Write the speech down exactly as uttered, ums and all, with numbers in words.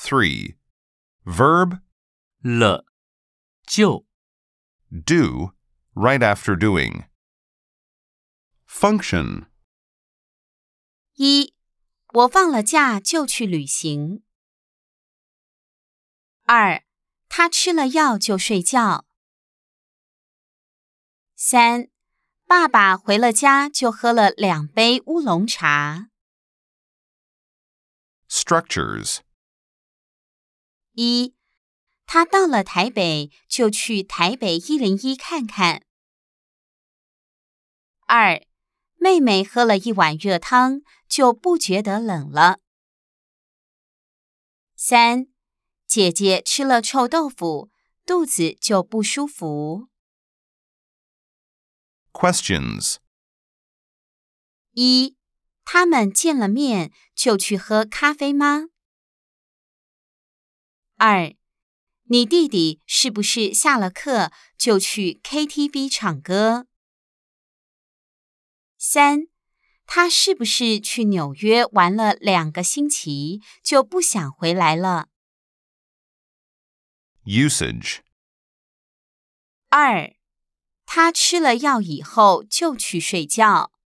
three. Verb 了，就 do right after doing. Function 一，我放了假就去旅行。二，他吃了药就睡觉。三，爸爸回了家就喝了两杯乌龙茶。 Structures 一，他到了台北就去台北一零一看看。二，妹妹喝了一碗热汤就不觉得冷了。三，姐姐吃了臭豆腐，肚子就不舒服。 Questions 一，他们见了面就去喝咖啡吗？二，你弟弟是不是下了课就去 K T V 唱歌？三，他是不是去纽约玩了两个星期就不想回来了？ Usage 二，他吃了药以后就去睡觉。